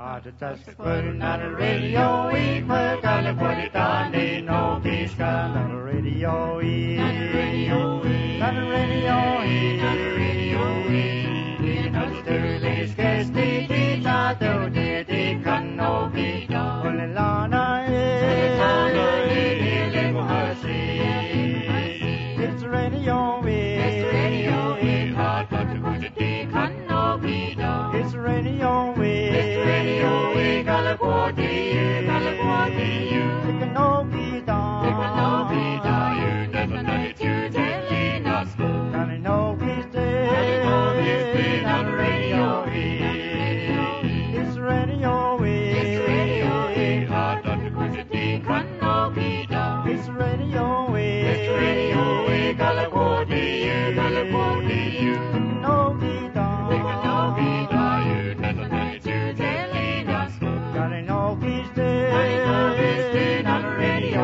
Just putting on the radio, we put on the put it on the no peace on the radio, on the radio, on the radio, on the radio, in the Sterling's case, the teacher, the can no be done. Only Lana is it's radio, it's radio, it's hard to put it, can no be done. It's radio, California, California, it can no be done. It can no be done. You never know it, you telling us. And I know he's dead. And I know he's been on the radio. It's radio. It's radio. Hard on the quantity can no be done. It's radio. It's radio. California, California, it can no be done. It can no be done. You never know it, you telling us. God, I know he's dead. I know he's been on the radio.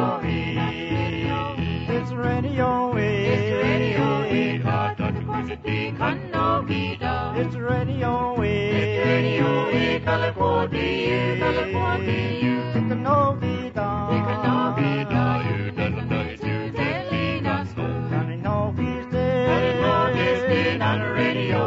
It's radio. It's radio. Hard on the quantity can no be done. It's radio. It's radio. California, California, it can no be done. It can no be done. You never know it, you telling us. God, I know he's dead. I know he's been on the radio.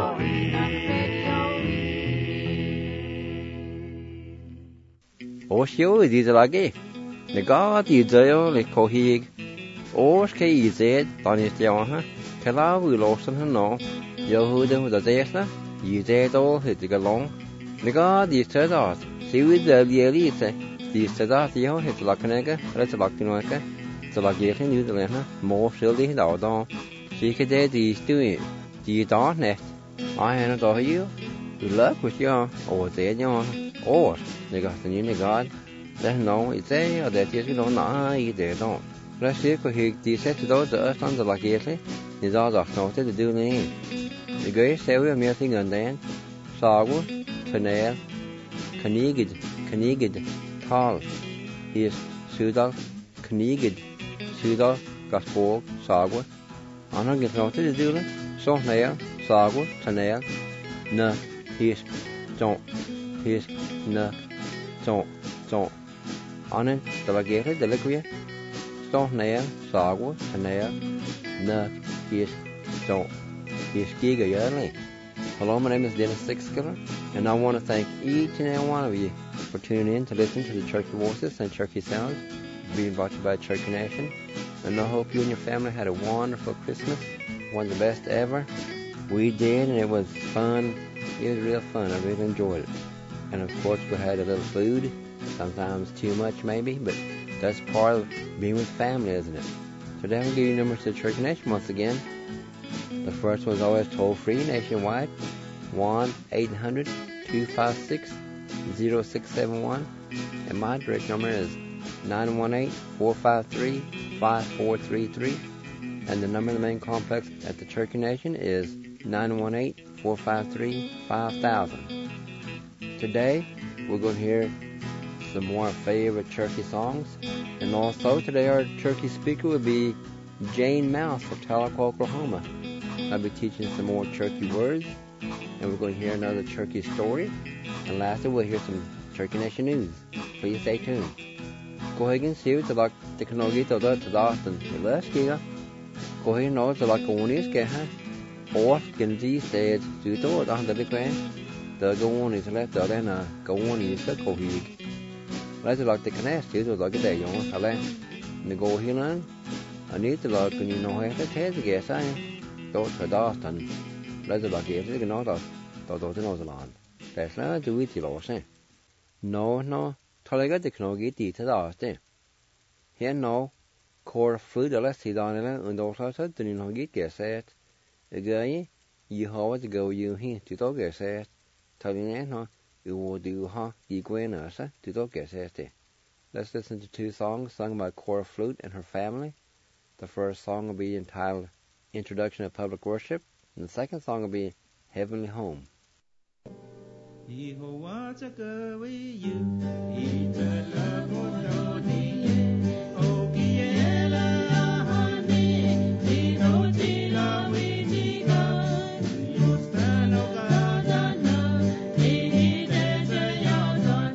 Osio is lagi. The God is there, the Kohig. Osh K is it, Donis Johanna. Kala will lawson her no. Yehuda with the Zesna. You dead all hit the galong. The God is said out. See with the Elite. The said out the hit Lakanega, let's Lakinoka. The Lagian New Zealand. More silly out on. She could dead these doing. Do you darn it? I had not you. Good luck with you, or dead yon. Or, they got the new God. Let no, it's a, or that yes, we don't know, either don't. Let's see if he said to those the earth on the Lagiately. Is all off noted to do the name. The great say we are meeting on then. Sagu, Tanel, Kanigid, Tal. He is Sudal, Kanigid, Sudal, Gaspog, Sagu. Anna gets noted to do it. So nail, Sagu, Tanel, Na, he is, don't. His na don't Annen the Lagiately, the liquid. Stone nail, Sagu, Tanel, Na, he is, don't. He is Giga Yearly. Hello, my name is Dennis Sixskiller, and I want to thank each and every one of you for tuning in to listen to the Turkey Voices and Turkey Sounds being brought to you by Turkey Nation. And I hope you and your family had a wonderful Christmas, one of the best ever. We did, and it was fun. It was real fun. I really enjoyed it. And of course, we had a little food, sometimes too much maybe, but that's part of being with family, isn't it? So then we'll give you numbers to the Turkey Nation once again. The first one is always toll-free nationwide, 1-800-256-0671. And my direct number is 918-453-5433. And the number of the main complex at the Turkey Nation is 918-453-5000. Today, we're going to hear some more favorite Turkey songs. And also, today our Turkey speaker will be Jane Mouse of Tahlequah, Oklahoma. I'll be teaching some more Turkey words, and we're going to hear another Turkey story. And lastly, we'll hear some Turkey Nation news. Please stay tuned. Go ahead and see what the technology to the Dawson. Let's go. Go ahead and know the Laconis get her. Or can these days do it on the grand. The go on is left the then go on is the Kohig. Let's like the connect to the day you want to let me go here. I need to look and you know how to tell the guess I go to Dawson. Let's like it, you know, the land. That's not do it, you say. No, Tolega the Knogi did to Dawson. Here no, core food, the less he done and also said, do you know get guess it? The guy, you how to go you here to dog guess it. Telling you, no, you will do, you go in us to dog guess it. Let's listen to two songs sung by Cora Flute and her family. The first song will be entitled Introduction to Public Worship, and the second song will be Heavenly Home. Yehovah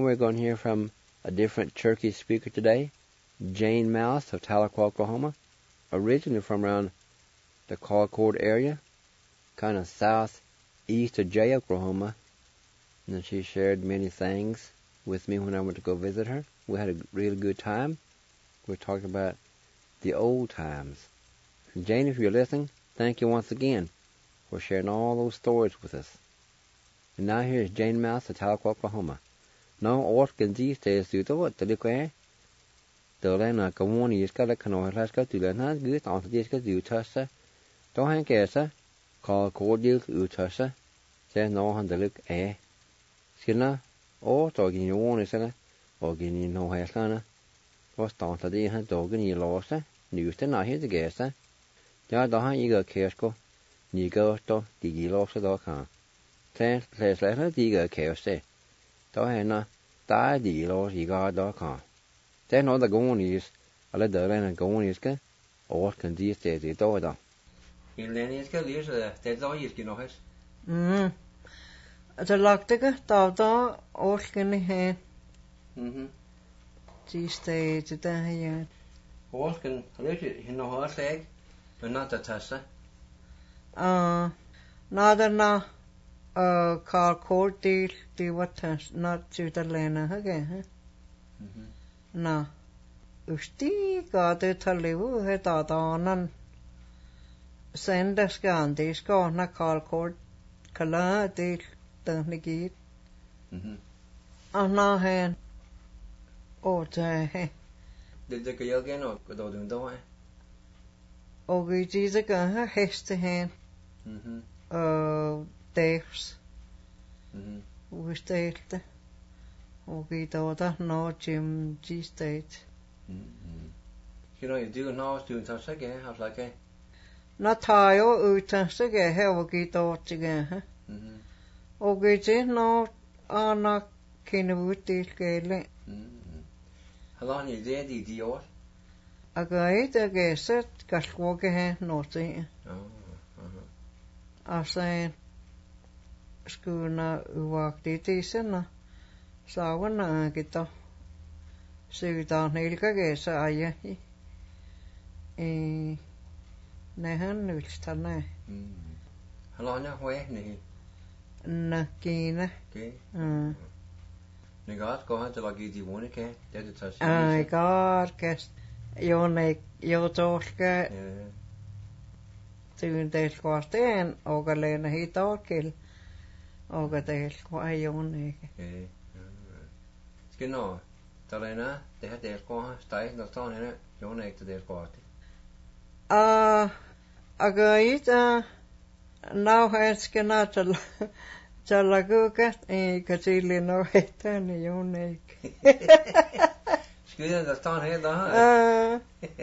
we're going to hear from a different Cherokee speaker today, Jane Mouse of Tahlequah, Oklahoma, originally from around the Concord area, kind of southeast of Jay, Oklahoma. And she shared many things with me when I went to go visit her. We had a really good time. We were talking about the old times. And Jane, if you're listening, thank you once again for sharing all those stories with us. And now here's Jane Mouse of Tahlequah, Oklahoma. No organ these days do to the quay. The land of one is got a canoe has got to learn how good on this got to tussa. Don't hang guessa. Call cordial utussa. Say no on the look eh. Skinner, or talking you one is a organ you know has gonna. Was down to the hand dog and you lost it. News to not here to guess. Ja, don't you go casco. You go to the lost the dog. Say, let's let her dig a chaos. Don't hang die the lost you got dog. Then all the going is a little land and going is good. Or can these days it all. In Lenny's good is that's all you know his. The lockticker, Dada, Orkin here. These days today. Orkin, legit, you know her leg, but not the Tessa. Neither na Carl Court deal, the what not to the Lena again. Na, Usti got it to live with Dada and send us gone, this go na Carl Court, Kala deal. Nigit. Now hand. Oh, hey. Did the girl again or go doing the way? Oh, we did a gun, hasty hand. Daves. We stayed. Oh, we thought no Jim G State. You know, you do know doing such again, how's like a not tie or utas again, how we thought again. Okay, just no, not kind of wood this gale. How long is there, the yours? I guess it, got walking hand, nothing. I say, school na walk the decent, so when I get to see down here, I guess I Nehan will stand. How long are you? Nakina. Okay. Negat go to like the one again. I got guess your neck, your torque. Soon there's question, or Galena he thought kill. Or there's why your neck. Skinno, Talena, they had their squaw, stay the stone in it, your neck to their party. I got now has cannot Chalaguka and Catili no return your neck. Excuse the stone head, huh?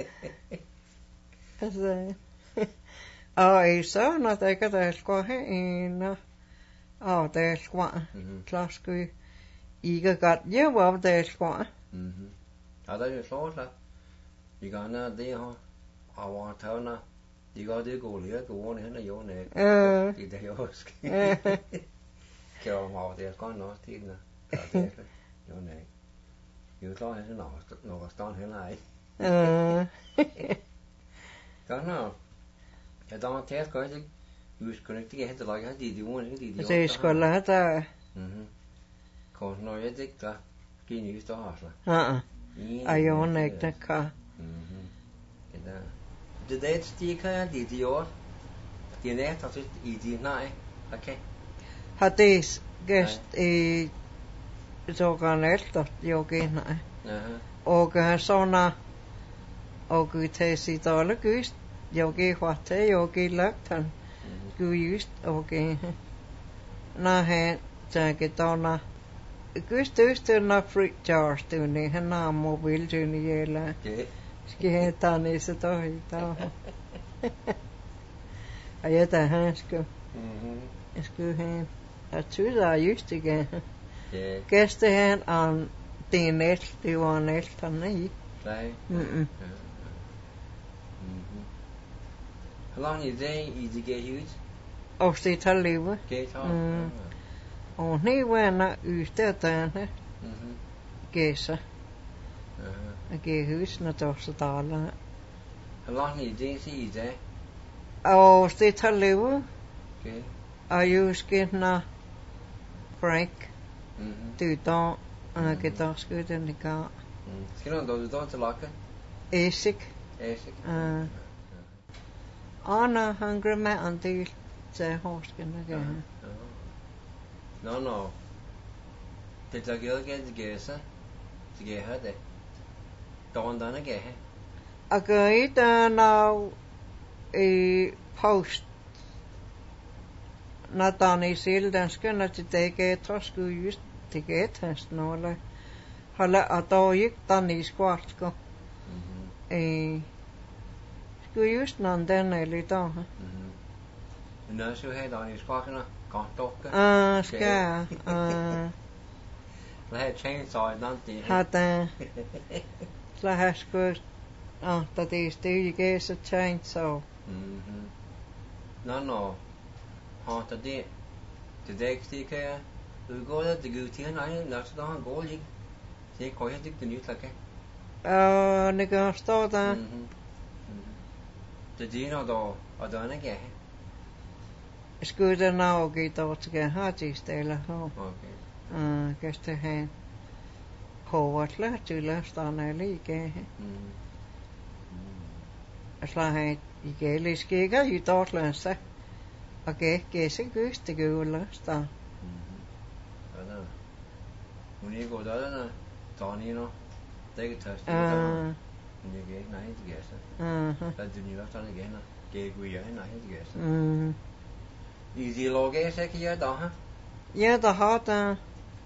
Oh, it's so not I got a squaw in there's one class. Eager got you up there's one. I thought you saw that. You got no idea, huh? I want to know. You got to go here, go on in your neck. Did they ask? Kill them all there, gone not in your neck. You thought it's no stone here, like. Don't know. I don't tell because you was connecting it like I did. You want to do it. Scholar. Cause no, you think that skin used to hustle. I own like the car. The date stick did yours. The net of it easy night. Okay. Had this guest a organet that yogi night. Organ sona. Ogu tesi dollar goose. Yogi what yogi lactan. Gu used okay. Na hand jacket donna. Goose to not fruit jars to me and now mobile to the yellow. Sketan is a toy. I had a hand school. It's good hand. That's who I used to get. Guess the hand on the net, the one net on me. Right. How long is it easy get huge? Oh, see, tell you. Get on. Oh, he went out ute then. Gæsa. Gæhus, når der så daler. How long did you see there? Og det tager leve. Okay. Og jo skinner Frank. Du da, og get der skud den i gang. Skal du da til lakke? Æsik. Æsik. Anna hungry med en del til horsken igen. No. Det er gøy at gæse. Det gæhe det. Dagen denne gæhe. Og gøy der når i post. Når der i selv den skønner til det gæter skulle just til gætens nåle. Hala at der ikke den i skvartsko. Skulle just når den er lidt af. Nå, så har der i skvartene godt dokke. Skal. Det har chainsaw i den tid. Har den. Så har skudt. Der det er stil gæse chainsaw. No. Har der det. Det er ikke stikker jeg. Du går der til Gud til nej, når så der han går lige. Det går jeg ikke det nyt lakke. Det gør stå der. Det er når og der er ikke. Skulle der nå gik der til at have det stille her. Okay. Gæste han. Hovedlet til lasterne lige. Så han i gælde skikker i Dortlandse. Og gæse gøste gøvler der. Hun er god der Tony no. Det er tøst. Men jeg ikke nej til gæste. Der er det nye lasterne igen. Gæk vi er nej til gæste. Easy logge så kan jeg da. Ja, der har der.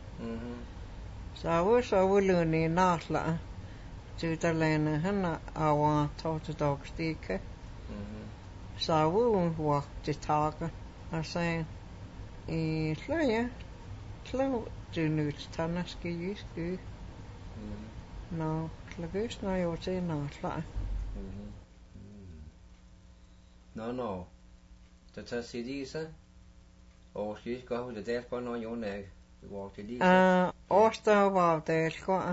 Så vil ni natla. Til lane han over tot dog stikke. Så vil hun til takke. Og sagde i sløje. Slå du nyt tanner skal sky. Nå, slagus når jeg til natla. No. Det tager sig så. Og skal gå ud der på når jo næg. Walk til lige. Årsdag var det skår.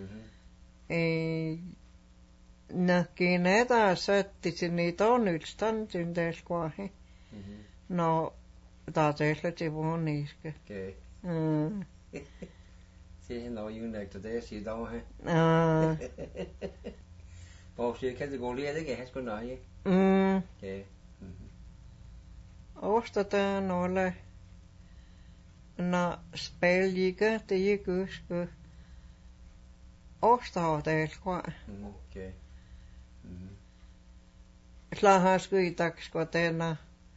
Når der så det til nedår nyt stand den der skår he. Når der det slet til vorniske. Okay. Se når jo næg til det sig dog he. Og så kan det gå lige det kan sgu nøje. Okay. Årsdag der nåle. Når spilliga det er gøske. Årsdag der skår. Okay. Så har sgu i dag skår denne.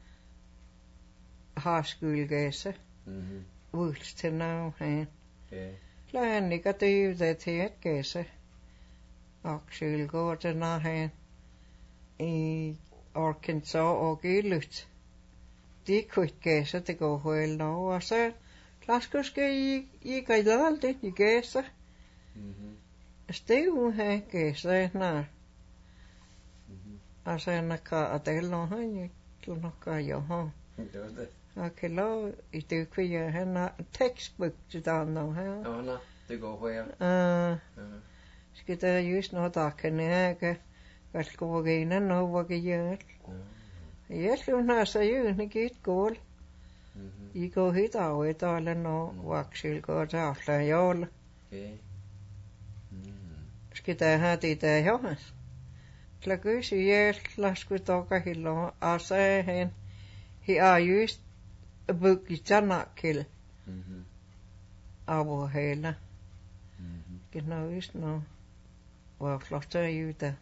Har skyldgæse. Vuls til nav han. Okay. Så han ikke det det til et gæse. Og skyldgår til når han. I Arkansas og Gillut. De kunne gæse det går højl nå. Og så Klasko skal I gæde alt det i gæse. Steve her gæse når. Og så han kan adele han ikke. Så nok kan jeg ha. Det var det. Og kan lov i det kvier han har tekstbog til den nå her. Nå, det går højere. Skal der just nå der kan jeg. Hvad skal vi gå ind nå hvad kan jeg. Jeg skulle nå så jo ikke gik gål. I går hit af et eller nå vaksel går til afslag jol. Okay. Skal der have det der Johannes. Klagus jeg skulle dog hilo og så han her just buk i tanakkel. Av hele. Genovis nå. Hvor flot er jo det.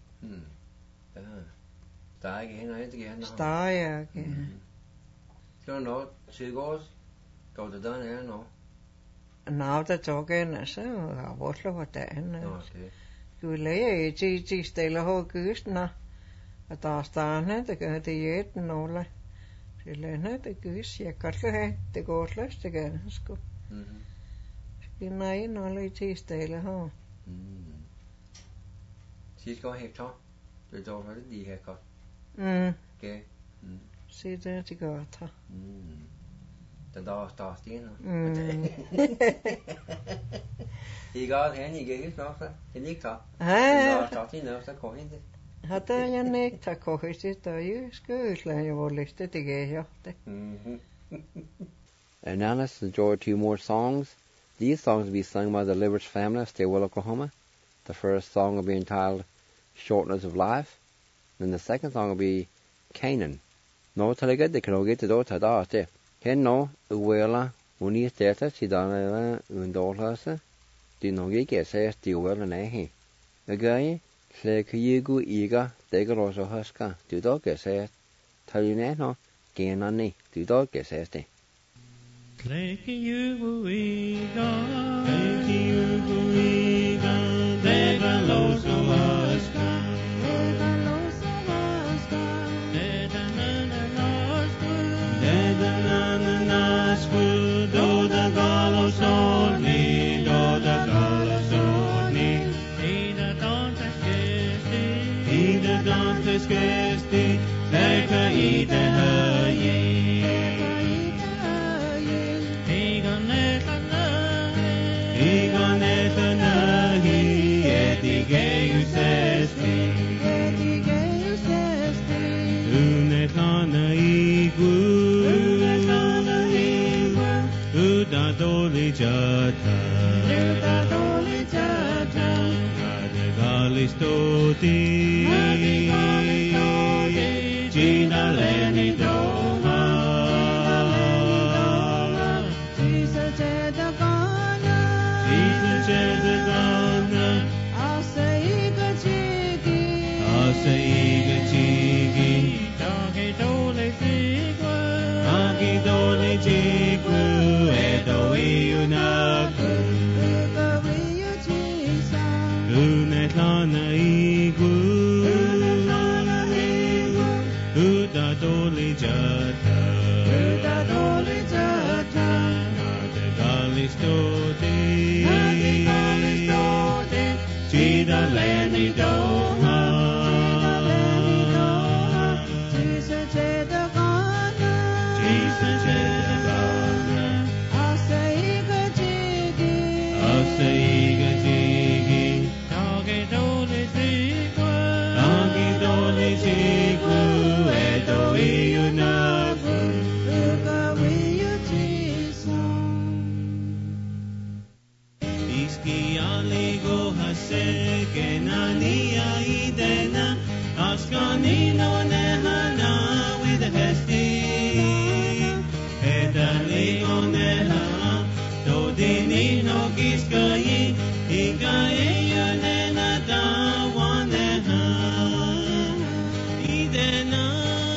Der er ikke hende ikke gerne. Der er ikke. Så nå, Sigårds. Går det der her nå? Nå, der tog en så har vores lov dagen. Okay. Du lærer til stille og gysner. Og der er starne, det gør det et nåle. Det lærer det gys, jeg kan have det går slet det gerne sgu. Skal nej nåle til stille og. Sidst går helt tør. Det dog var det lige her godt. Okay. Se det til godt. The dog starts in. He got any gigs, no, sir. He nicked up. The dog starts in, no, sir, coin. Hata ja nekta kohdista jyskyyslä ja voliste tekee johte. And now let's enjoy 2 more songs. These songs will be sung by the Livers family of Stillwell, Oklahoma. The first song will be entitled Shortness of Life. Then the second song will be Canaan. No talaga de kanogit do tada te. Ken no uwela uni steta sidana undolasa. Di nogi ke se Stillwell nehi. Again, se kuyugu iga degaroso huska. Du do ke se taline no genani. Du do ke se ste. Kuyugu iga degaroso huska. Kesti sekä ite höji. Igan etänähi etigeysesti. Unetlana igu. Uda doli jata. Kadegalistoti. Gina Leni Doma Tisa Jedagana Asaiga Chigi Dagi Dole Jigwa Edo Iunaku Unetlana Igu Uda doli jata Nade galistoti Chida leni doha Chisa jedagana Asaiga jigi Dagi doli jigwa Edo iunaku Iski aligo hase Kenania idena Askanino nehana with a hesti Edaligo neha Dodini no giskayi Ikaye yunena dawaneha Idena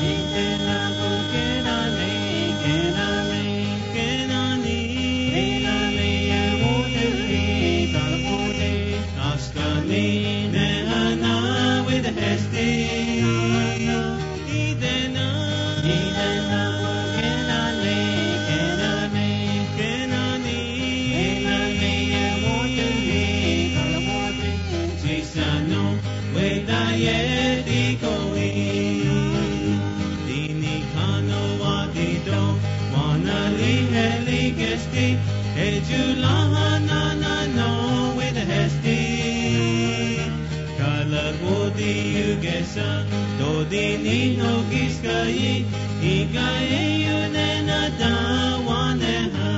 Dodini no giskayi Ikaye yunena dawaneha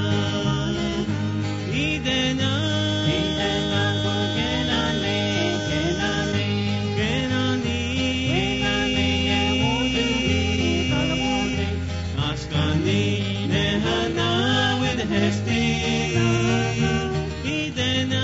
Idena Askani nehana with hesti Idena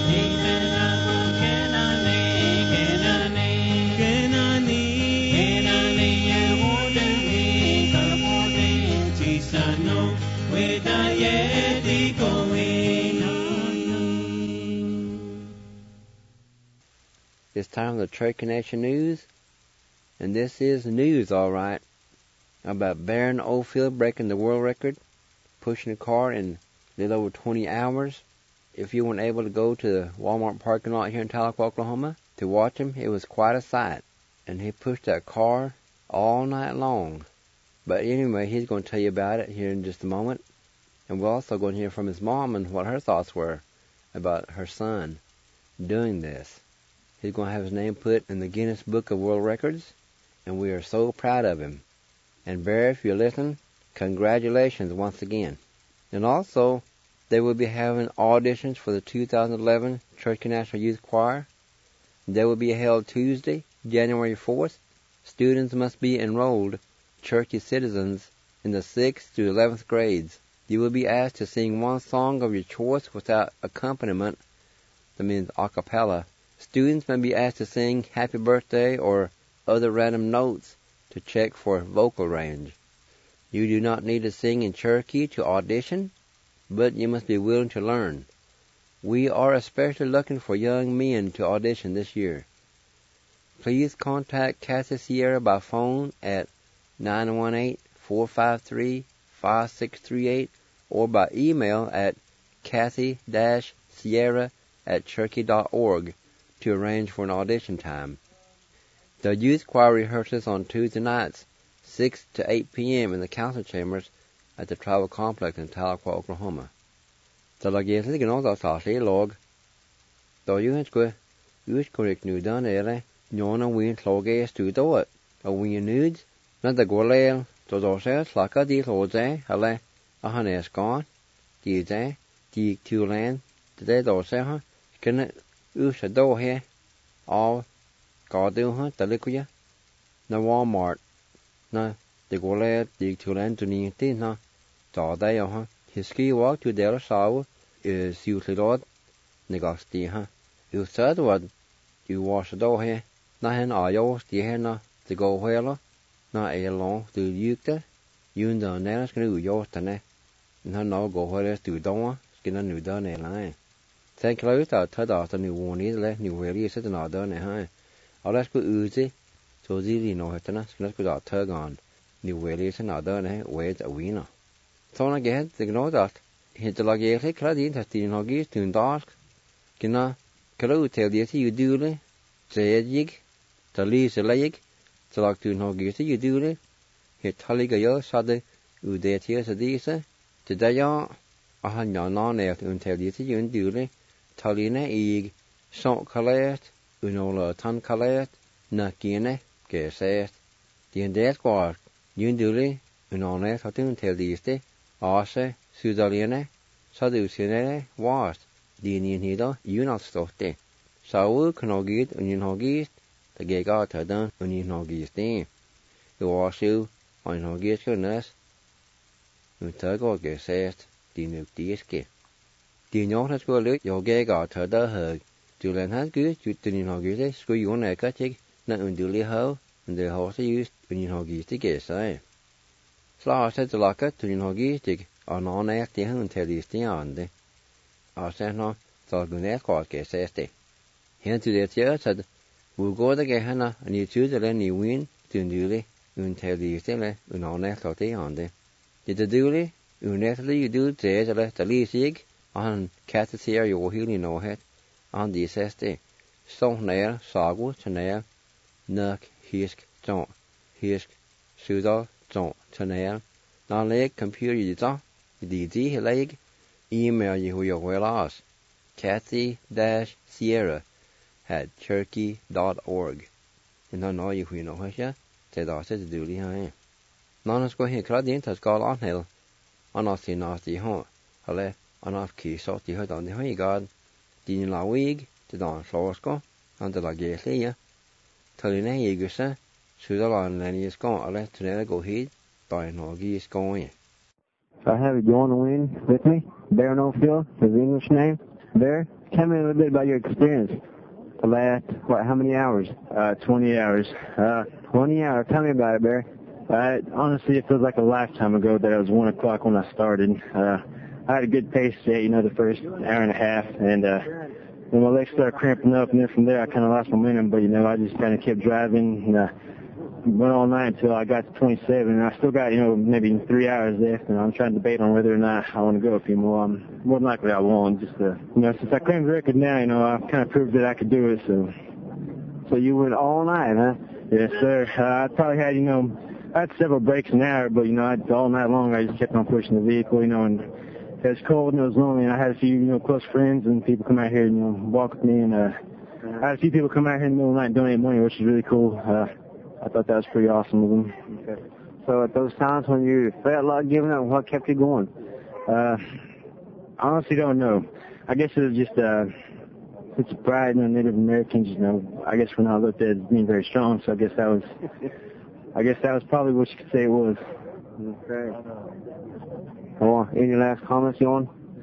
It's time for the Cherokee Nation News, and this is news, all right, about Baron Oldfield breaking the world record, pushing a car in a little over 20 hours. If you weren't able to go to the Walmart parking lot here in Tahlequah, Oklahoma, to watch him, it was quite a sight, and he pushed that car all night long. But anyway, he's going to tell you about it here in just a moment. And we're also going to hear from his mom and what her thoughts were about her son doing this. He's going to have his name put in the Guinness Book of World Records, and we are so proud of him. And Barry, if you're listening, congratulations once again. And also, they will be having auditions for the 2011 Cherokee National Youth Choir. They will be held Tuesday, January 4th. Students must be enrolled Cherokee citizens in the 6th through 11th grades. You will be asked to sing one song of your choice without accompaniment. That means a cappella. Students may be asked to sing Happy Birthday or other random notes to check for vocal range. You do not need to sing in Cherokee to audition, but you must be willing to learn. We are especially looking for young men to audition this year. Please contact Kathy Sierra by phone at 918-453-5638 or by email at kathy-sierra@cherokee.org to arrange for an audition time. The youth choir rehearses on Tuesday nights, 6 to 8 p.m. in the council chambers at the Tribal Complex in Tahlequah, Oklahoma. The lagese gno da sasli log. Do you hensque correct new done ere nyona win sloge stu do it. A win nudes na the golel to do se slaka di loze hale a hanes gone. Di ze di tulan de do se ha can us do he all go do ha the likuya na Walmart na the golel di tulan to ni tin na da da ha. His ski walk to their sow is usually Lord Negasti, huh? You said what you wash the door here, nothing are yours, the henna to go wheeler, not a long to Ukta, you and the nails can do yours to ne, and no go where to Doma, skin a new done a line. Thank you, I'll tell out the new one either, new really sit and done a high. I'll let's go oozy, so easy no hitana, let's go out tug on, new really sit and done a wait a winner. So again, the know that he the lagere cradin has the hoggies to dark. Gina, Caro tell the you do, say yig, the leaves a leg, the lag to hoggies you do, he taliga sade, ude tears a disa, to dayon, a hanya non air to tell the you do, talina egg, salt calet, unola ton calet, nakine, gesest, the indeed squad, you do, unone, how to tell these day. Ase, Sudaliene, Sadusiene, was, Dinian Hida, Unastote. Saul Knogit, Union Hogist, the Gagat had done, Union Hogist, the Washu, on Hogist, goodness, Utago gesest, Dinuk Diske. Dinok has go look, your Gagat had the hug. Julian has good, you didn't Hogist, school you on a cutting, not unduli hoe, and the horse used Union Hogist to guess, Sla said the locker to Union Hogistic on air the hun tell these things. I said no, so good air quite guess este. Here to the church said, we'll go to Gehenna and you choose the any win to duly, tell these things, on air thought they on the. Did the duly, unetly you do say the leasig on Cat's here you healing no head on the este. So nair, sagu, to nair, nuck, hisk, don't, hisk, sudal. So, tonight, now leg computer you don't, the leg, email you who you're well asked, Kathy-Sierra@cherokee.org. And I know you who you know her, yeah, said I said to do the None is going here, crowd the interest call on hill, on us in nasty home, Hale, on off key, so the hood on the high guard, the la wig, the don flosco, and the la gay, telling a eager, Sudal and is gone. I'll let Tanella go ahead. By Noggy is going. I have you on the wind with me. Bear No Phil, his English name. Bear, tell me a little bit about your experience. The last, how many hours? 20 hours. 20 hours. Tell me about it, Bear. Honestly, it feels like a lifetime ago that it was 1 o'clock when I started. I had a good pace yet, the first hour and a half, and when my legs started cramping up, and then from there I kind of lost momentum, but, I just kind of kept driving, and went all night until I got to 27, and I still got, maybe 3 hours left, and I'm trying to debate on whether or not I want to go a few more. More than likely I won't, just, since I claimed the record now, I kind of proved that I could do it, so. So you went all night, huh? Yes, sir. I probably had, I had several breaks an hour, but, all night long I just kept on pushing the vehicle, and it was cold and it was lonely, and I had a few, close friends and people come out here and, walk with me, and I had a few people come out here in the middle of the night and donate money, which is really cool. I thought that was pretty awesome of them. Okay. So at those times when you felt like giving up, what kept you going? I honestly don't know. I guess it was just it's pride in the Native Americans. I guess when I looked at it as being very strong, so I guess that was probably what you could say it was. Okay. Well, any last comments, Yon?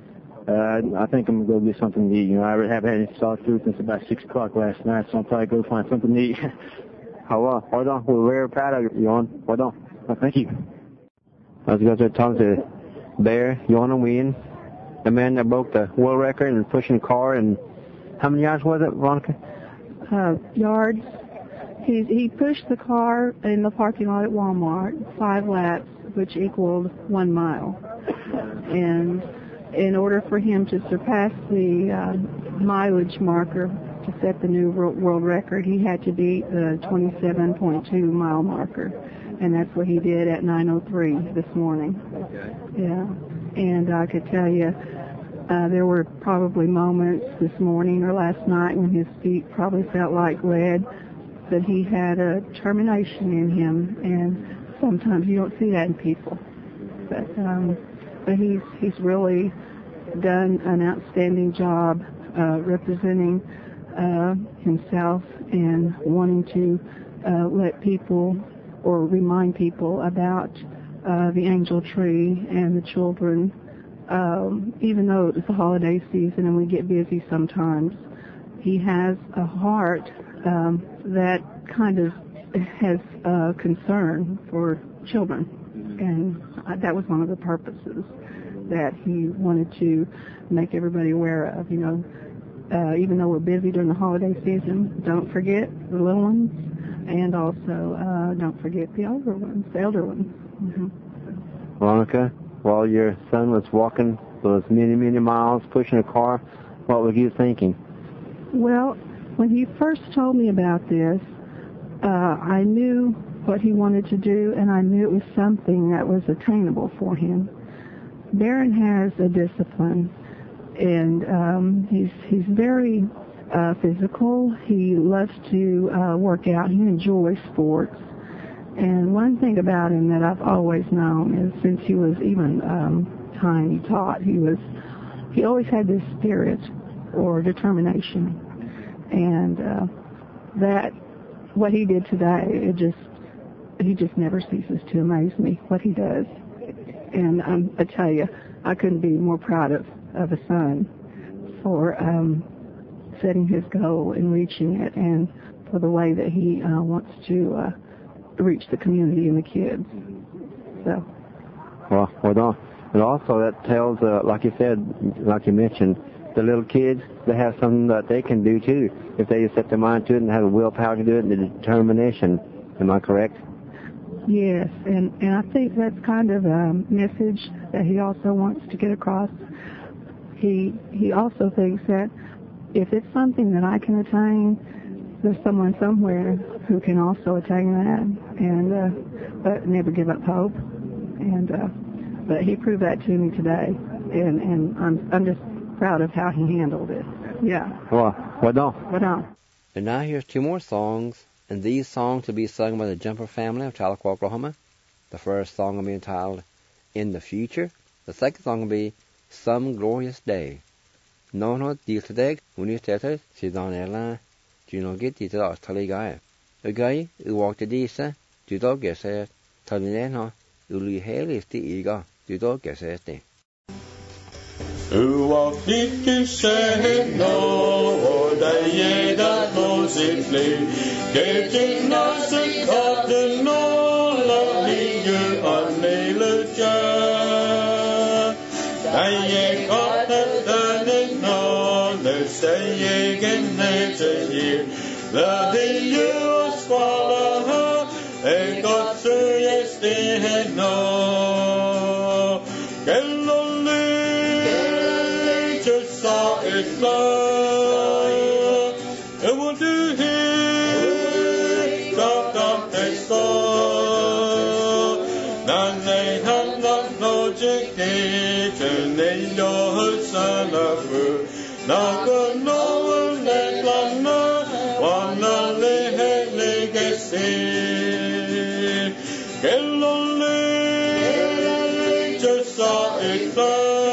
I think I'm going to go get something to eat. I haven't had any solid food since about 6 o'clock last night, so I'll probably go find something to eat. Well done. We're very proud of you, Yon. Well done. Well, thank you. I was going to talk to Bear, Yon Wien, the man that broke the world record and pushing a car. And how many yards was it, Veronica? Yards. He pushed the car in the parking lot at Walmart 5 laps, which equaled 1 mile. And in order for him to surpass the mileage marker to set the new world record, he had to beat the 27.2 mile marker. And that's what he did at 9:03 this morning. Okay. Yeah. And I could tell you, there were probably moments this morning or last night when his feet probably felt like lead, but he had a determination in him, and sometimes you don't see that in people. But he's really done an outstanding job representing himself and wanting to let people or remind people about the angel tree and the children. Even though it's the holiday season and we get busy sometimes, he has a heart that kind of has concern for children. And that was one of the purposes that he wanted to make everybody aware of. Even though we're busy during the holiday season, don't forget the little ones, and also don't forget the elder ones. Mm-hmm. Veronica, while your son was walking those many, many miles pushing a car, what were you thinking? Well, when he first told me about this, I knew what he wanted to do, and I knew it was something that was attainable for him. Barron has a discipline, and he's very physical. He loves to work out. He enjoys sports. And one thing about him that I've always known is since he was even tiny tot, he always had this spirit or determination. And that what he did today, he just never ceases to amaze me, what he does. And I tell you, I couldn't be more proud of a son for setting his goal and reaching it, and for the way that he wants to reach the community and the kids. So. Well done. And also that tells, like you said, like you mentioned, the little kids, they have something that they can do too, if they just set their mind to it and have the willpower to do it and the determination. Am I correct? Yes, and I think that's kind of a message that he also wants to get across. He also thinks that if it's something that I can attain, there's someone somewhere who can also attain that, and but never give up hope. And but he proved that to me today, and I'm just proud of how he handled it. Yeah. Well done. And now here's 2 more songs, and these songs will be sung by the Jumper family of Tahlequah, Oklahoma. The first song will be entitled In the Future. The second song will be Some Glorious Day. No diltadeg unitetes sidan erla junogit ditad taligae. Ugai uwakta disa dudog geset talinena uli helisti iga dudog gesete. Uwakti se no dayeda no sifli getting us a cotton no lovely you unnailed Daye cotton no the say again nature here the you swallow a got to yes no it's love, it will do him, stop, it's so, none they have not no jiki chene yo sanafu na ko no le lana wana le le gesi kelole jasa ita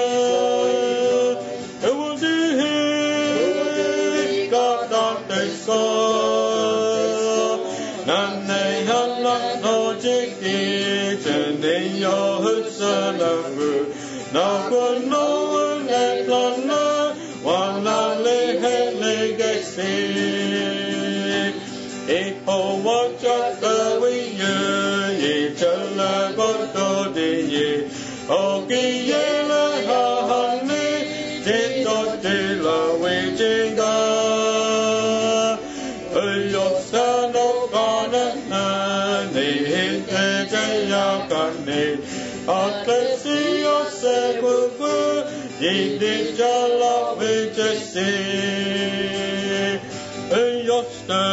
ewudi ka da te so nane hala no jiki chene yo sanafu na ko no le lana wana le gesi e ho watcha the we ye chala go to de ye o ki ye la ha ha ni je to de la we jinga yo sa no ka na ni te je ya ka ni a te si yo se ku ku ye de chala we je si yo sta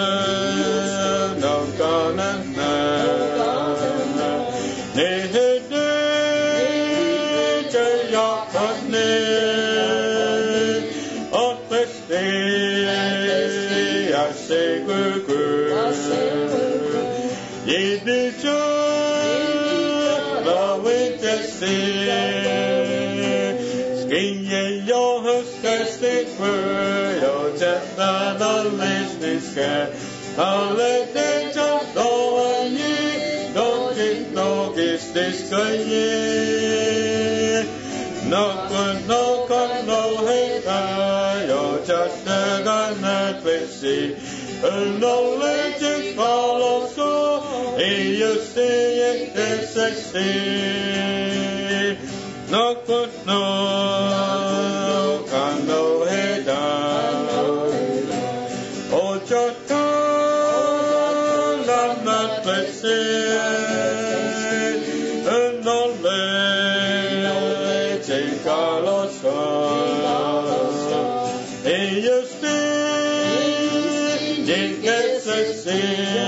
no ka na ne he de je ya ka ni a te si ya se ku ku ye de chala we je si skin ye yo hustastic yo jetta the listening sky ale de do ye don't it no is this ye no no hey yo jetta gonna see no legend follow so you see it sexy no can no head oh jota la plesi no le Carlos e you see get sexy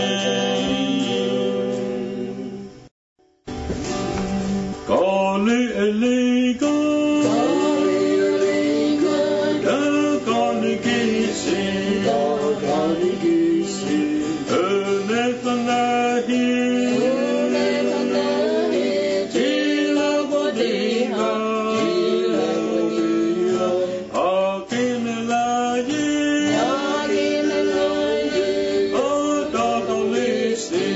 Kali eligo da kali kisi Önefanahi Tila bodiha Akinelayi Odadolisti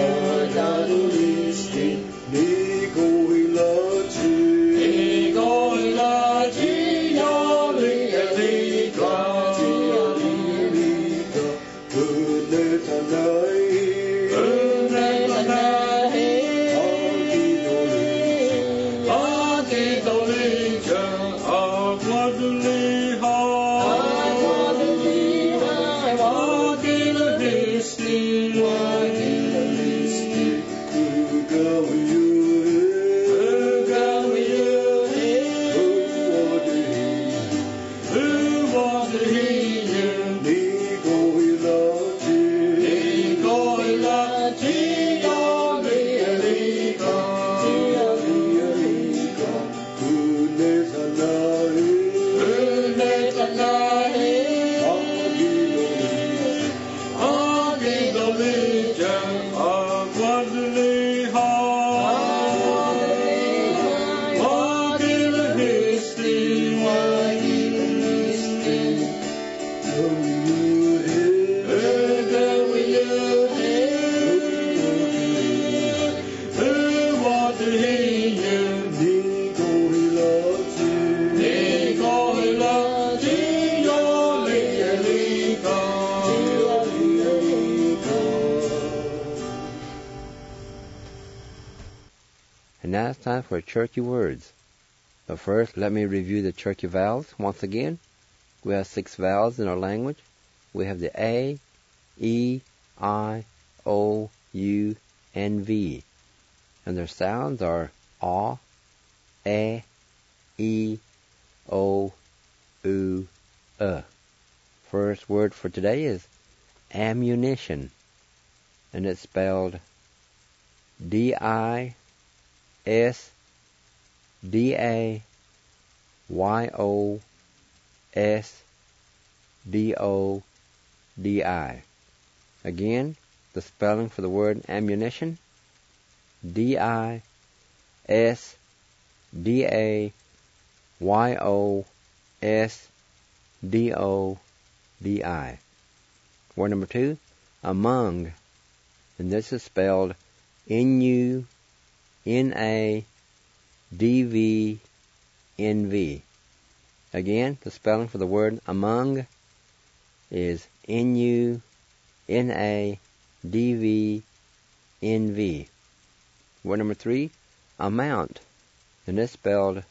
And now it's time for Cherokee words. But first, let me review the Cherokee vowels once again. We have 6 vowels in our language. We have the A, E, I, O, U, and V. And their sounds are A, E, E, O, U, First word for today is ammunition. And it's spelled D-I-S-M-U-N-I-T-I-O-N. D-A-Y-O-S-D-O-D-I. Again, the spelling for the word ammunition, D-I-S-D-A-Y-O-S-D-O-D-I. Word number 2, among, and this is spelled N-U-N-A-D-V-N-V. Again, the spelling for the word among is N-U-N-A-D-V-N-V. Word number 3, amount, and this spelled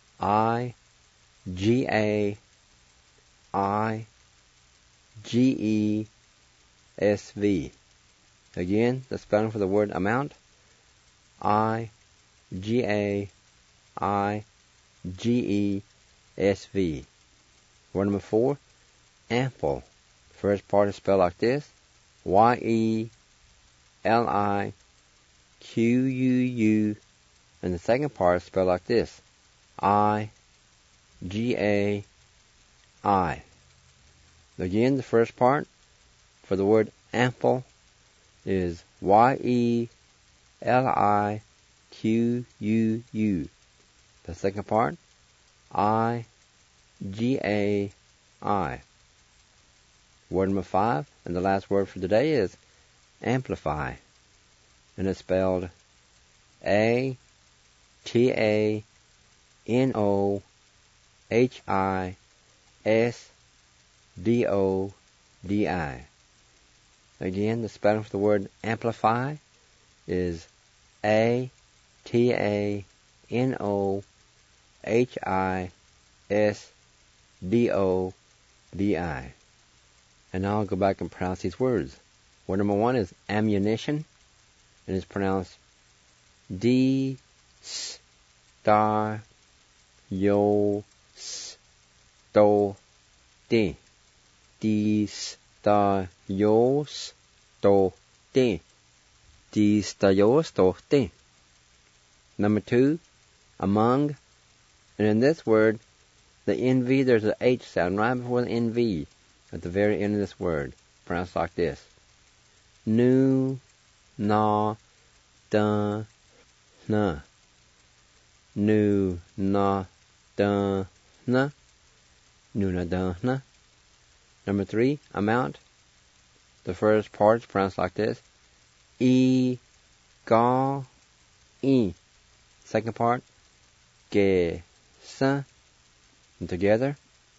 I-G-A-I-G-E-S-V. Again, the spelling for the word amount, I-G-A-I-G-E-S-V. Word number 4, ample. First part is spelled like this, Y-E-L-I-Q-U-U, and the second part is spelled like this, I-G-A-I. Again, the first part for the word ample is Y-E-L-I-Q-U-U. The second part, I-G-A-I. Word number 5, and the last word for today is amplify, and it's spelled A-T-A-N-O-H-I-S-D-O-D-I. Again, the spelling for the word amplify is A-T-A-N-O-H-I-S-D-O-D-I. And now I'll go back and pronounce these words. Word number 1 is ammunition, and it's pronounced D-S-T-A-Y-O-S-T-O-D. D-S-T-A-Y-O-S-T-O-D. D-S-T-A-Y-O-S-T-O-D. Number 2, among, and in this word, the NV, there's an H sound right before the NV at the very end of this word, pronounced like this. Nu, na, da, na. Nu, na, da, na. Nu, na, da, na. Number 3, amount. The first part is pronounced like this. E, ga, e. Second part, ge, sa. And together,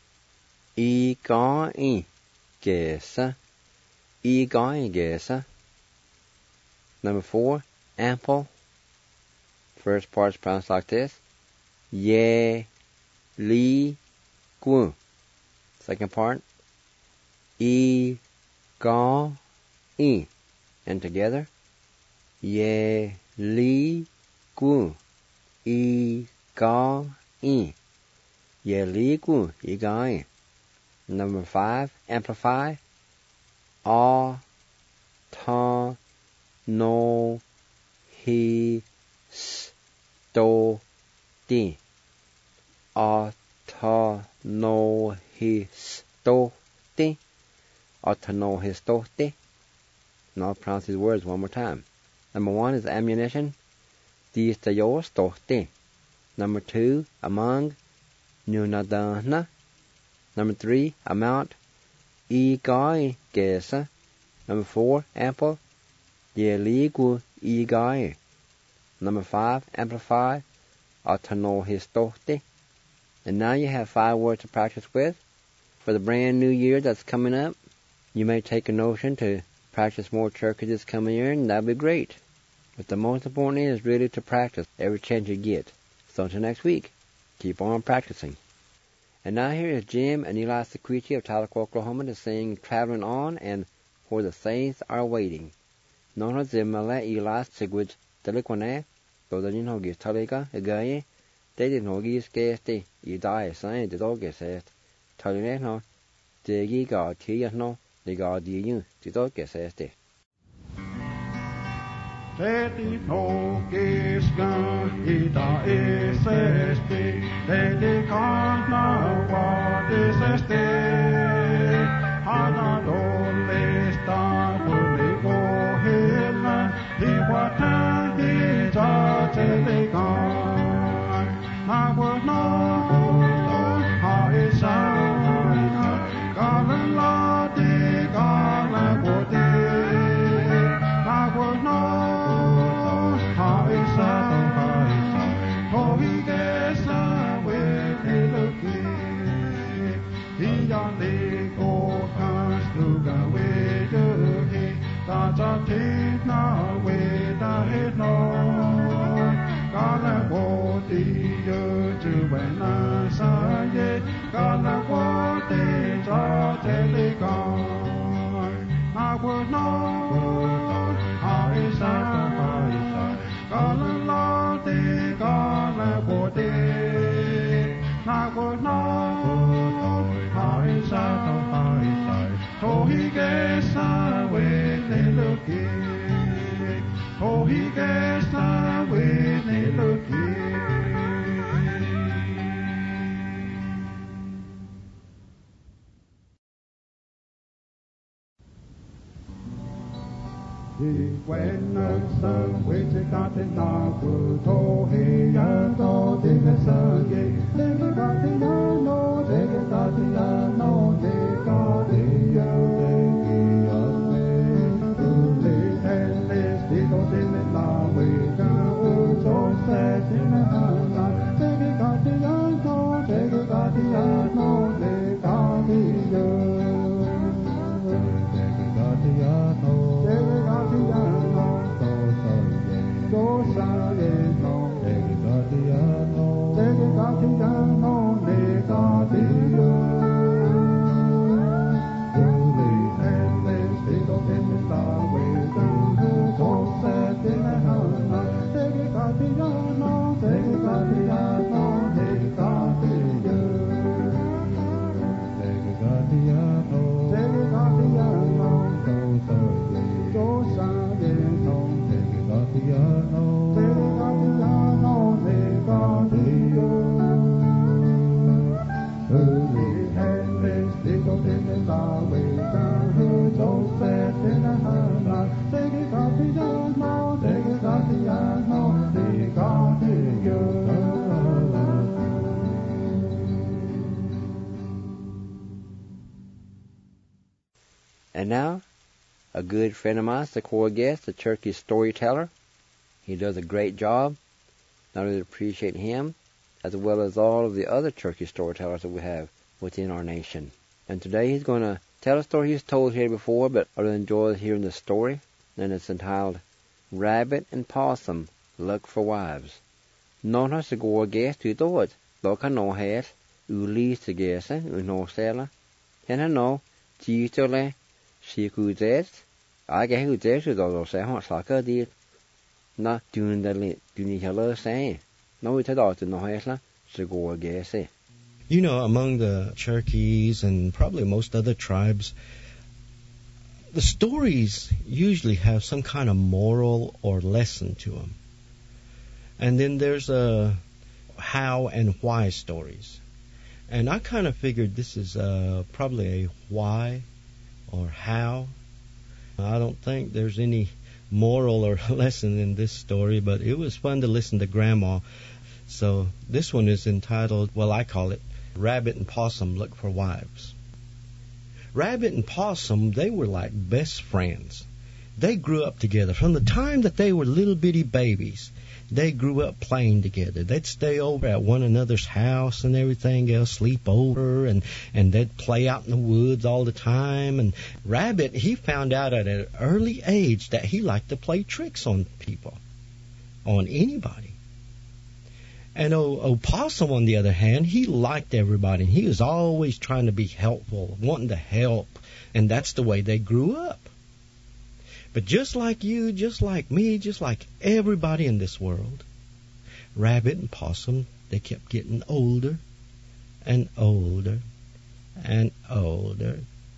E, ga, e, ge, sa. E, ga, e, ge, sa. Number 4, ample. First part is pronounced like this. Ye, li, gu. Second part, E, ga, e. And together, Ye, li, gu. E, ga, e. Ye, li, gu, e, ga, e. Number 5, amplify. A, ta, no, he, s, do, di. A, ta, no, he, s, do, di. A, ta, no, he, s, do, di. And I'll pronounce these words one more time. Number 1 is ammunition. Di, sta, yo, sto, di. Number 2, among. Nu, na, da, na. Number 3, amount. E, ga, e, ge, sa. Number 4, ample. Ye, li, gu, e, ga, e. Number 5, amplify. A, ta, no, he, sto, di. And now you have 5 words to practice with. For the brand new year that's coming up, you may take a notion to practice more Cherokee this coming year, and that'd be great. But the most important is really to practice every chance you get. So until next week, keep on practicing. And now here is Jim and Eli Sequici of Tahlequah, Oklahoma to sing Traveling On and Where the Saints Are Waiting. Nono Zimala Eli Sequid Telequane, Dodanin Hogis Talega, Egaye, they didn't Hogis Gasti, you die, sign the dog says, Talinano, the Giga, Tiano, the Guardian, the dog says. Teti no keskan ita es este, dedicando what is este, Hana dole sta puli go hela, he watan he ja telegan, I would know how it sounds, Galan la de Galan would I would know how it sounds, oh he gets away little kid, he on the go comes to go away to he, that's a take now away the head no, Gala go the year to when I saw it, Gala go the ja telegon, I would know how it sounds, Gala la de Gala go de, I would know how it sounds, oh he gets away little kid, oh he gets away little kid. When the sun which is not in the to he and to the sun they got the no they got the no they got the they and this they don't in the law we go so sad in the house they got the no they got the no they got the And now, a good friend of mine, the choir guest, the Cherokee storyteller. He does a great job. Not only appreciate him, as well as all of the other Cherokee storytellers that we have within our nation. And today he's going to tell a story he's told here before, but I really enjoy hearing the story. And it's entitled, Rabbit and Possum Look for Wives. Någon har sig går gäst utåt. Då kan nå här, ulise gäsa, unnåsela. Henne nå, titole, sikudets. Jag är udets då så har saker dit. Na dundalit, dunihela say. No vi tar då nå här, sig går gäsa. You know, among the Cherokees and probably most other tribes, the stories usually have some kind of moral or lesson to them. And then there's a how and why stories. And I kind of figured this is probably a why or how. I don't think there's any moral or lesson in this story, but it was fun to listen to Grandma. So this one is entitled, well, I call it, Rabbit and Possum Look for Wives. Rabbit and Possum, they were like best friends. They grew up together. From the time that they were little bitty babies, they grew up playing together. They'd stay over at one another's house and everything else, sleep over, and they'd play out in the woods all the time. And Rabbit, he found out at an early age that he liked to play tricks on people, on anybody. And Possum, on the other hand, he liked everybody. He was always trying to be helpful, wanting to help. And that's the way they grew up. But just like you, just like me, just like everybody in this world, Rabbit and Possum, they kept getting older and older and older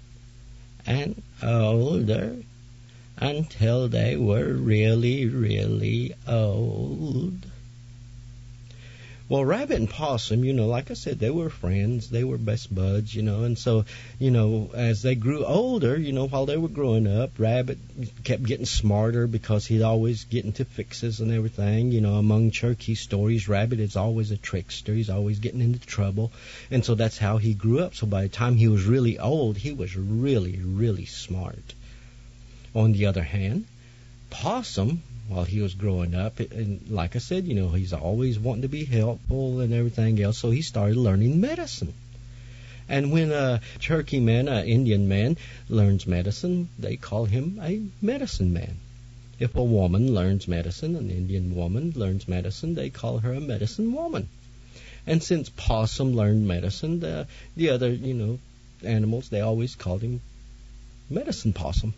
and older until they were really, really old. Well, Rabbit and Possum, like I said, they were friends. They were best buds, and so, as they grew older, while they were growing up, Rabbit kept getting smarter because he'd always get into fixes and everything. Among Cherokee stories, Rabbit is always a trickster. He's always getting into trouble. And so that's how he grew up. So by the time he was really old, he was really, really smart. On the other hand, Possum, while he was growing up, and like I said, he's always wanting to be helpful and everything else, so he started learning medicine. And when a Cherokee man, an Indian man, learns medicine, they call him a medicine man. If a woman learns medicine, an Indian woman learns medicine, they call her a medicine woman. And since Possum learned medicine, the other, animals, they always called him Medicine Possum.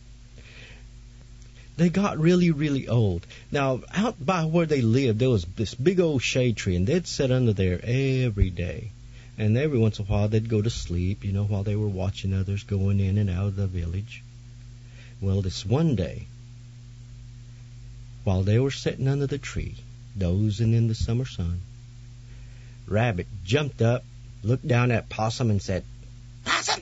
They got really, really old. Now, out by where they lived, there was this big old shade tree, and they'd sit under there every day. And every once in a while, they'd go to sleep, while they were watching others going in and out of the village. Well, this one day, while they were sitting under the tree, dozing in the summer sun, Rabbit jumped up, looked down at Possum, and said, "Possum,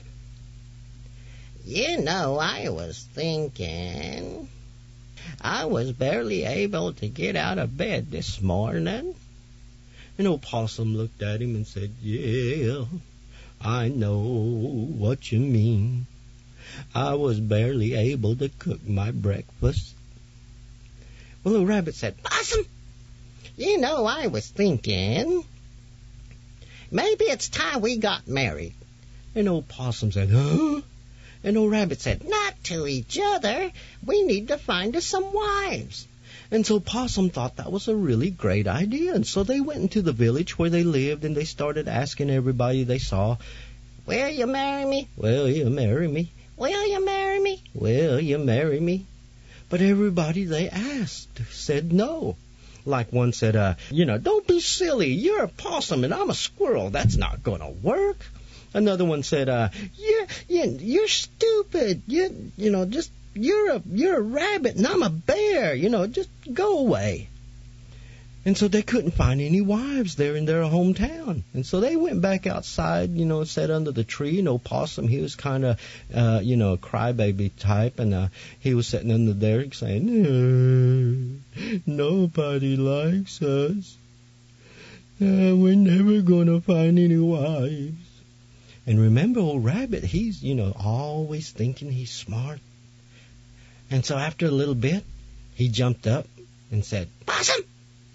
I was thinking. I was barely able to get out of bed this morning." And old Possum looked at him and said, "Yeah, I know what you mean. I was barely able to cook my breakfast." Well, old Rabbit said, "Possum, I was thinking, maybe it's time we got married." And old Possum said, "Huh?" And old Rabbit said, "Not to each other. We need to find us some wives." And so Possum thought that was a really great idea. And so they went into the village where they lived, and they started asking everybody they saw, "Will you marry me? Will you marry me? Will you marry me? Will you marry me?" But everybody they asked said no. Like one said, "Don't be silly. You're a possum and I'm a squirrel. That's not going to work." Another one said, "You're stupid. You're a rabbit and I'm a bear. Just go away." And so they couldn't find any wives there in their hometown. And so they went back outside, sat under the tree. Possum, he was kind of, a crybaby type. And he was sitting under there saying, "Nobody likes us. We're never going to find any wives." And remember, old Rabbit, he's, always thinking he's smart. And so after a little bit, he jumped up and said, "Possum,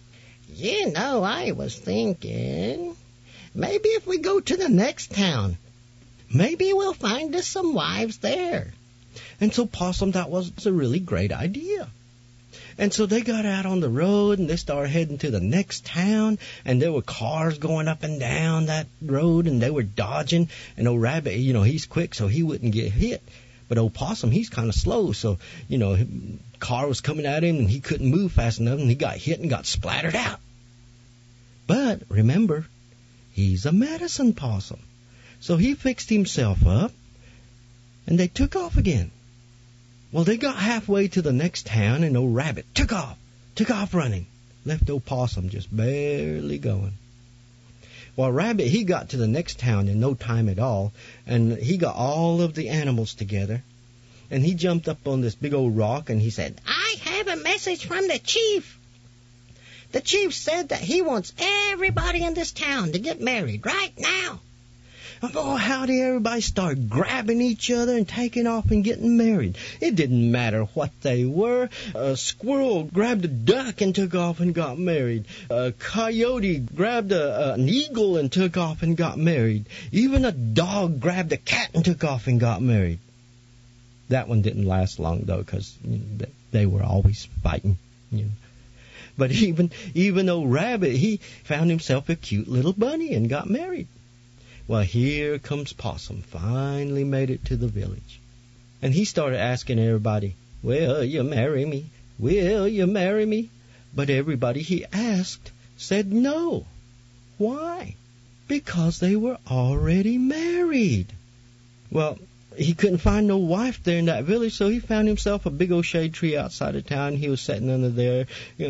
I was thinking, maybe if we go to the next town, maybe we'll find us some wives there." And so Possum, that was a really great idea. And so they got out on the road, and they started heading to the next town, and there were cars going up and down that road, and they were dodging. And old Rabbit, he's quick, so he wouldn't get hit. But old Possum, he's kind of slow, so, car was coming at him, and he couldn't move fast enough, and he got hit and got splattered out. But remember, he's a medicine possum. So he fixed himself up, and they took off again. Well, they got halfway to the next town, and old Rabbit took off running, left old Possum just barely going. Well, Rabbit, he got to the next town in no time at all, and he got all of the animals together, and he jumped up on this big old rock, and he said, "I have a message from the chief. The chief said that he wants everybody in this town to get married right now." Oh, how did everybody start grabbing each other and taking off and getting married? It didn't matter what they were. A squirrel grabbed a duck and took off and got married. A coyote grabbed an eagle and took off and got married. Even a dog grabbed a cat and took off and got married. That one didn't last long, though, because they were always fighting. But even old Rabbit, he found himself a cute little bunny and got married. Well, here comes Possum, finally made it to the village. And he started asking everybody, "Will you marry me? Will you marry me?" But everybody he asked said no. Why? Because they were already married. Well, he couldn't find no wife there in that village, so he found himself a big old shade tree outside of town. He was sitting under there,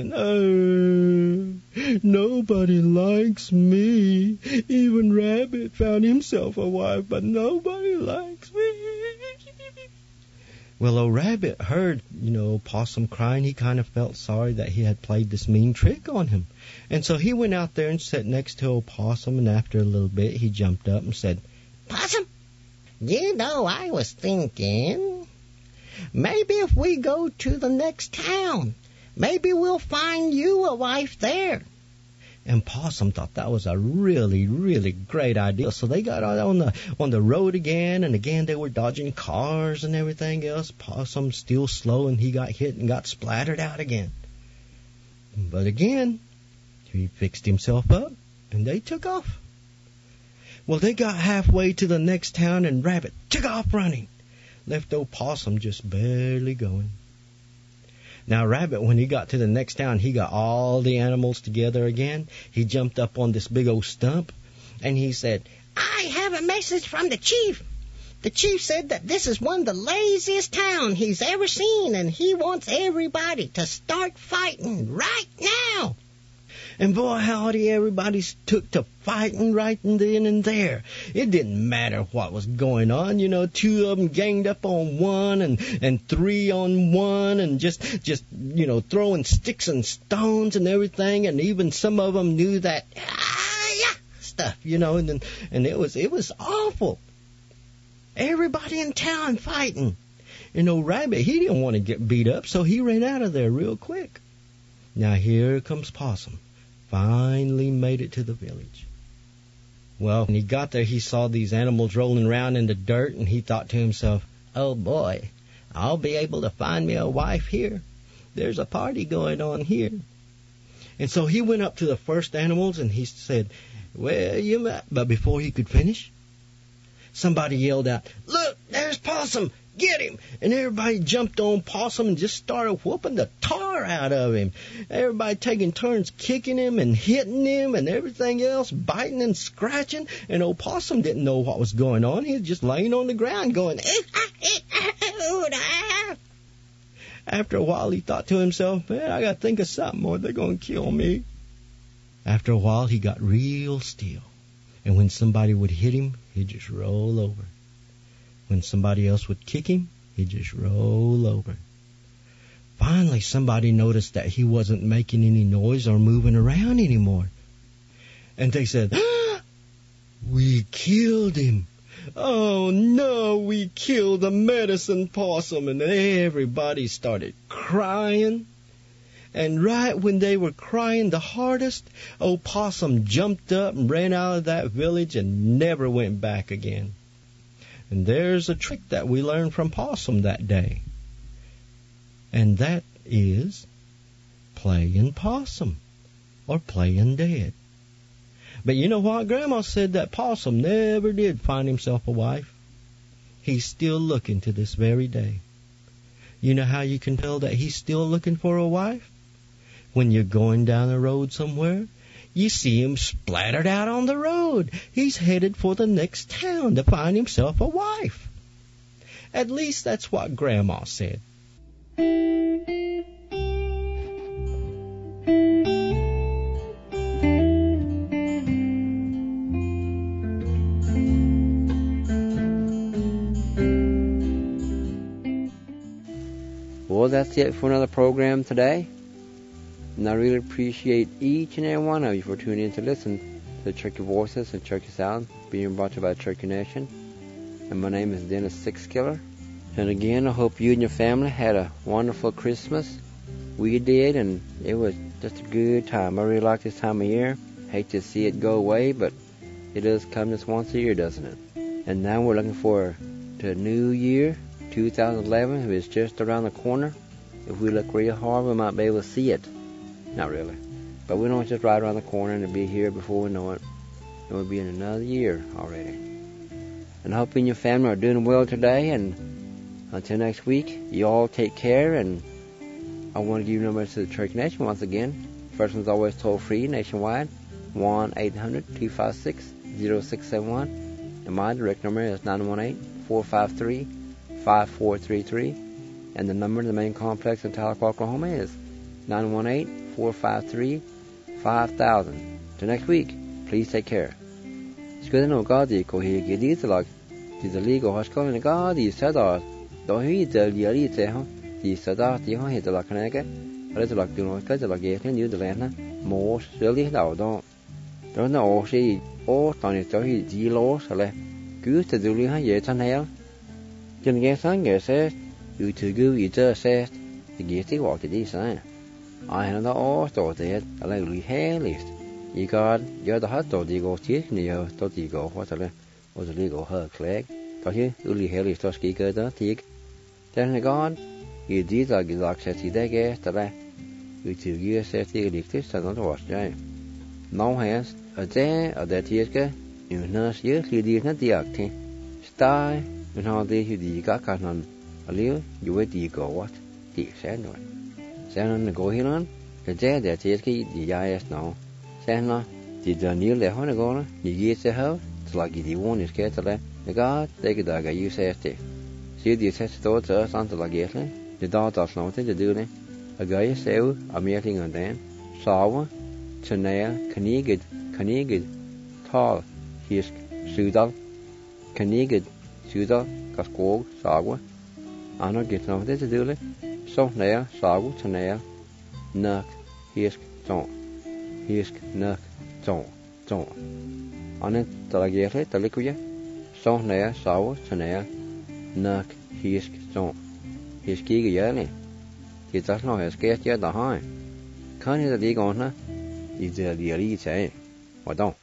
going, nobody likes me. Even Rabbit found himself a wife, but nobody likes me. Well, old Rabbit heard, Possum crying. He kind of felt sorry that he had played this mean trick on him. And so he went out there and sat next to old Possum, and after a little bit, he jumped up and said, Possum, I was thinking, maybe if we go to the next town, maybe we'll find you a wife there. And Possum thought that was a really, really great idea. So they got on the road again, and again they were dodging cars and everything else. Possum still slow, and he got hit and got splattered out again. But again, he fixed himself up, and they took off. Well, they got halfway to the next town, and Rabbit took off running. Left old Possum just barely going. Now, Rabbit, when he got to the next town, he got all the animals together again. He jumped up on this big old stump, and he said, I have a message from the chief. The chief said that this is one of the laziest towns he's ever seen, and he wants everybody to start fighting right now. And boy, howdy, everybody took to fighting right then and there. It didn't matter what was going on. 2 of them ganged up on one and 3 on one and just throwing sticks and stones and everything. And even some of them knew that, stuff, and it was awful. Everybody in town fighting. And old Rabbit, he didn't want to get beat up, so he ran out of there real quick. Now here comes Possum. Finally made it to the village. Well, when he got there, he saw these animals rolling around in the dirt, and he thought to himself, oh boy, I'll be able to find me a wife here. There's a party going on here. And so he went up to the first animals, and he said, well, you might. But before he could finish, somebody yelled out, look, there's Possum. Get him! And everybody jumped on Possum and just started whooping the tar out of him. Everybody taking turns kicking him and hitting him and everything else, biting and scratching. And old Possum didn't know what was going on. He was just laying on the ground going, After a while, he thought to himself, man, I got to think of something or they're going to kill me. After a while, he got real still. And when somebody would hit him, he'd just roll over. When somebody else would kick him, he'd just roll over. Finally, somebody noticed that he wasn't making any noise or moving around anymore. And they said, we killed him. Oh, no, we killed the medicine possum. And everybody started crying. And right when they were crying the hardest, old Possum jumped up and ran out of that village and never went back again. And there's a trick that we learned from Possum that day. And that is playing possum or playing dead. But you know what? Grandma said that Possum never did find himself a wife. He's still looking to this very day. You know how you can tell that he's still looking for a wife? When you're going down the road somewhere, you see him splattered out on the road. He's headed for the next town to find himself a wife. At least that's what Grandma said. Well, that's it for another program today. And I really appreciate each and every one of you for tuning in to listen to the Cherokee Voices and Cherokee Sound being brought to you by Cherokee Nation. And my name is Dennis Sixkiller. And again, I hope you and your family had a wonderful Christmas. We did, and it was just a good time. I really like this time of year. Hate to see it go away, but it does come just once a year, doesn't it? And now we're looking forward to a new year, 2011. It's just around the corner. If we look real hard, we might be able to see it. Not really. But we know it's just right around the corner, and it'll be here before we know it. And we'll be in another year already. And I hope you and your family are doing well today. And until next week, you all take care. And I want to give you numbers to the Cherokee Nation once again. First one's always toll free nationwide, 1-800-256-0671. And my direct number is 918-453-5433. And the number to the main complex in Tahlequah, Oklahoma is 918-453-5000. Till next week, please take care. Scusa no gadi ko he giditalag. Di the legal hospital in gadi sadar. Do he the yari te ho. Di sadar ti ho he the lakanega. But like do not cut the lagetin you the lana. More silly now don't. Don't know she or Tony to he di lo sale. Good to do ha yet an hell. Can get sang says you to go either says the getty walk the design. I had the all thought that a lovely hair list. You got you're the hot dog you go teach me you thought you go what was a legal her clag. Got you only hair list to ski good that tick. Then the god you did like says he they get the you 2 years says the electric and not was Jay. Now has a day of that year you nurse year he did not the acting. Stay and how they you got canon a little you wait you go what the sandwich. Sand the go here the day that year the yes now. Sandla did the new le honagona you get the house it's like the one is get the god take the guy you say it. See the test thoughts us on the lagetly the daughters not to do it. A guy say a meeting on them saw Chanel Kanigid tall his Sudal Kanigid Sudal Kaskog Sagwa Anna get nothing to do it. So nail Sagu Chanel Nuck his song his nuck song on it the lagetly the liquid so nail Sagu Chanel Nuck his song his key yelling. He does not have scared yet the high. Can't he the dig on her? Is the elite say? Or don't?